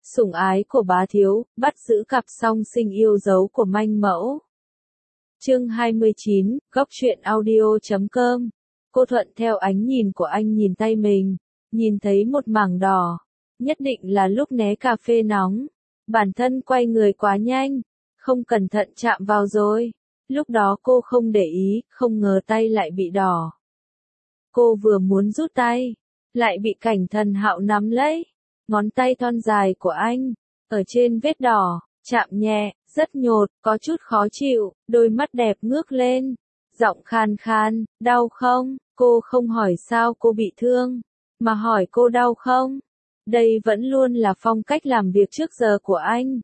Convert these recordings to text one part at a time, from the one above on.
Sủng ái của bá thiếu, bắt giữ cặp song sinh yêu dấu của manh mẫu. Chương 29, góc truyện audio.com. Cô thuận theo ánh nhìn của anh nhìn tay mình, nhìn thấy một mảng đỏ. Nhất định là lúc né cà phê nóng. Bản thân quay người quá nhanh, không cẩn thận chạm vào rồi. Lúc đó cô không để ý, không ngờ tay lại bị đỏ. Cô vừa muốn rút tay, lại bị Cảnh Thần Hạo nắm lấy. Ngón tay thon dài của anh, ở trên vết đỏ, chạm nhẹ, rất nhột, có chút khó chịu, đôi mắt đẹp ngước lên. Giọng khan khan, đau không? Cô không hỏi sao cô bị thương, mà hỏi cô đau không? Đây vẫn luôn là phong cách làm việc trước giờ của anh.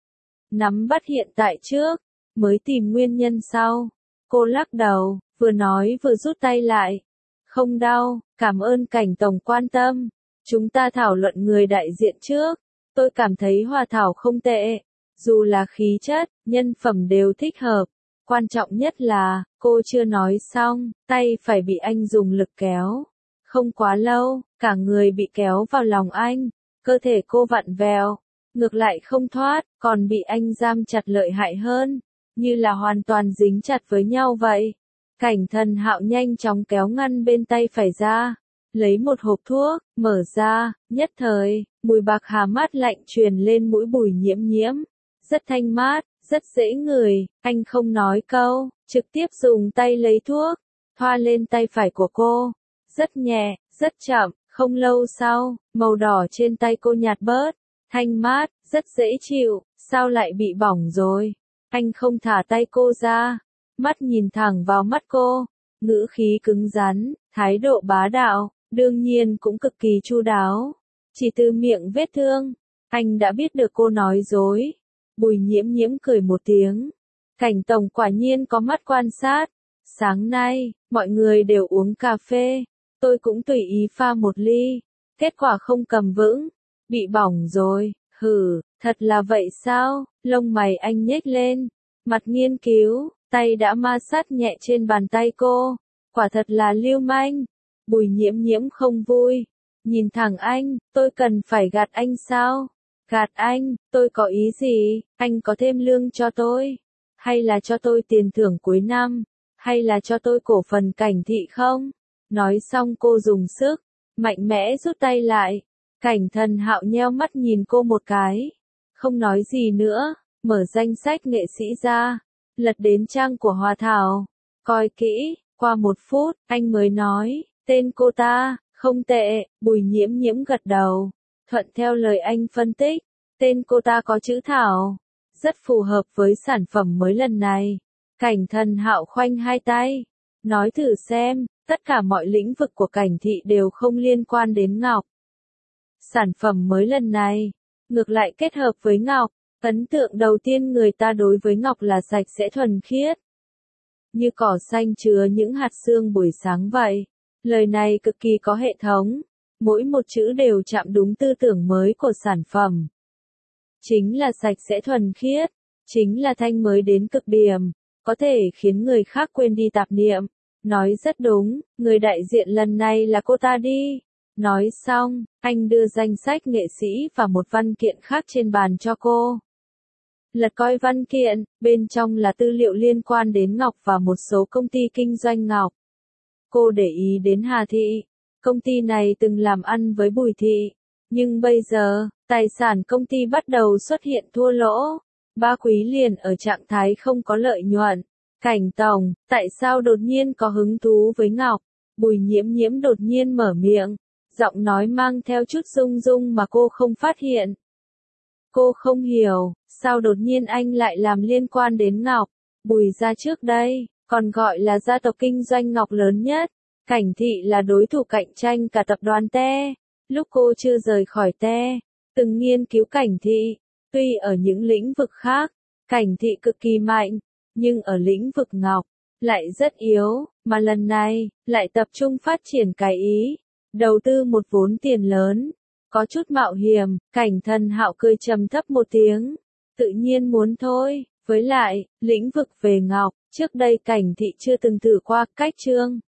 Nắm bắt hiện tại trước, mới tìm nguyên nhân sau. Cô lắc đầu, vừa nói vừa rút tay lại. Không đau, cảm ơn Cảnh Tổng quan tâm. Chúng ta thảo luận người đại diện trước. Tôi cảm thấy Hòa Thảo không tệ. Dù là khí chất, nhân phẩm đều thích hợp. Quan trọng nhất là, cô chưa nói xong, tay phải bị anh dùng lực kéo. Không quá lâu, cả người bị kéo vào lòng anh. Cơ thể cô vặn vẹo, ngược lại không thoát, còn bị anh giam chặt lợi hại hơn. Như là hoàn toàn dính chặt với nhau vậy. Cảnh Thần Hạo nhanh chóng kéo ngăn bên tay phải ra. Lấy một hộp thuốc, mở ra, nhất thời, mùi bạc hà mát lạnh truyền lên mũi Bùi Nhiễm Nhiễm. Rất thanh mát, rất dễ ngửi, anh không nói câu, trực tiếp dùng tay lấy thuốc, thoa lên tay phải của cô. Rất nhẹ, rất chậm, không lâu sau, màu đỏ trên tay cô nhạt bớt, thanh mát, rất dễ chịu, sao lại bị bỏng rồi? Anh không thả tay cô ra, mắt nhìn thẳng vào mắt cô, ngữ khí cứng rắn, thái độ bá đạo. Đương nhiên cũng cực kỳ chu đáo. Chỉ từ miệng vết thương, anh đã biết được cô nói dối. Bùi Nhiễm Nhiễm cười một tiếng. Cảnh Tổng quả nhiên có mắt quan sát. Sáng nay, mọi người đều uống cà phê. Tôi cũng tùy ý pha một ly. Kết quả không cầm vững. Bị bỏng rồi. Hừ, thật là vậy sao? Lông mày anh nhếch lên. Mặt nghiên cứu, tay đã ma sát nhẹ trên bàn tay cô. Quả thật là lưu manh. Bùi Nhiễm Nhiễm không vui, nhìn thẳng anh, tôi cần phải gạt anh sao? Gạt anh, tôi có ý gì? Anh có thêm lương cho tôi? Hay là cho tôi tiền thưởng cuối năm? Hay là cho tôi cổ phần Cảnh thị không? Nói xong cô dùng sức, mạnh mẽ rút tay lại. Cảnh Thần Hạo nheo mắt nhìn cô một cái, không nói gì nữa, mở danh sách nghệ sĩ ra, lật đến trang của Hòa Thảo, coi kỹ, qua 1 phút, anh mới nói. Tên cô ta, không tệ, Bùi Nhiễm Nhiễm gật đầu, thuận theo lời anh phân tích, tên cô ta có chữ Thảo, rất phù hợp với sản phẩm mới lần này. Cảnh Thần Hạo khoanh hai tay, nói thử xem, tất cả mọi lĩnh vực của Cảnh thị đều không liên quan đến ngọc. Sản phẩm mới lần này, ngược lại kết hợp với ngọc, ấn tượng đầu tiên người ta đối với ngọc là sạch sẽ thuần khiết. Như cỏ xanh chứa những hạt sương buổi sáng vậy. Lời này cực kỳ có hệ thống, mỗi một chữ đều chạm đúng tư tưởng mới của sản phẩm. Chính là sạch sẽ thuần khiết, chính là thanh mới đến cực điểm, có thể khiến người khác quên đi tạp niệm. Nói rất đúng, người đại diện lần này là cô ta đi. Nói xong, anh đưa danh sách nghệ sĩ và một văn kiện khác trên bàn cho cô. Lật coi văn kiện, bên trong là tư liệu liên quan đến ngọc và một số công ty kinh doanh ngọc. Cô để ý đến Hà Thị, công ty này từng làm ăn với Bùi Thị, nhưng bây giờ, tài sản công ty bắt đầu xuất hiện thua lỗ, 3 quý liền ở trạng thái không có lợi nhuận. Cảnh Tổng, tại sao đột nhiên có hứng thú với ngọc? Bùi Nhiễm Nhiễm đột nhiên mở miệng, giọng nói mang theo chút rung rung mà cô không phát hiện. Cô không hiểu, sao đột nhiên anh lại làm liên quan đến ngọc? Bùi gia trước đây còn gọi là gia tộc kinh doanh ngọc lớn nhất. Cảnh thị là đối thủ cạnh tranh cả tập đoàn Te. Lúc cô chưa rời khỏi Te, từng nghiên cứu Cảnh thị. Tuy ở những lĩnh vực khác, Cảnh thị cực kỳ mạnh, nhưng ở lĩnh vực ngọc, lại rất yếu, mà lần này, lại tập trung phát triển cái ý. Đầu tư một vốn tiền lớn, có chút mạo hiểm. Cảnh Thần Hạo cười trầm thấp một tiếng. Tự nhiên muốn thôi, với lại, lĩnh vực về ngọc. Trước đây Cảnh thị chưa từng thử qua, cách chương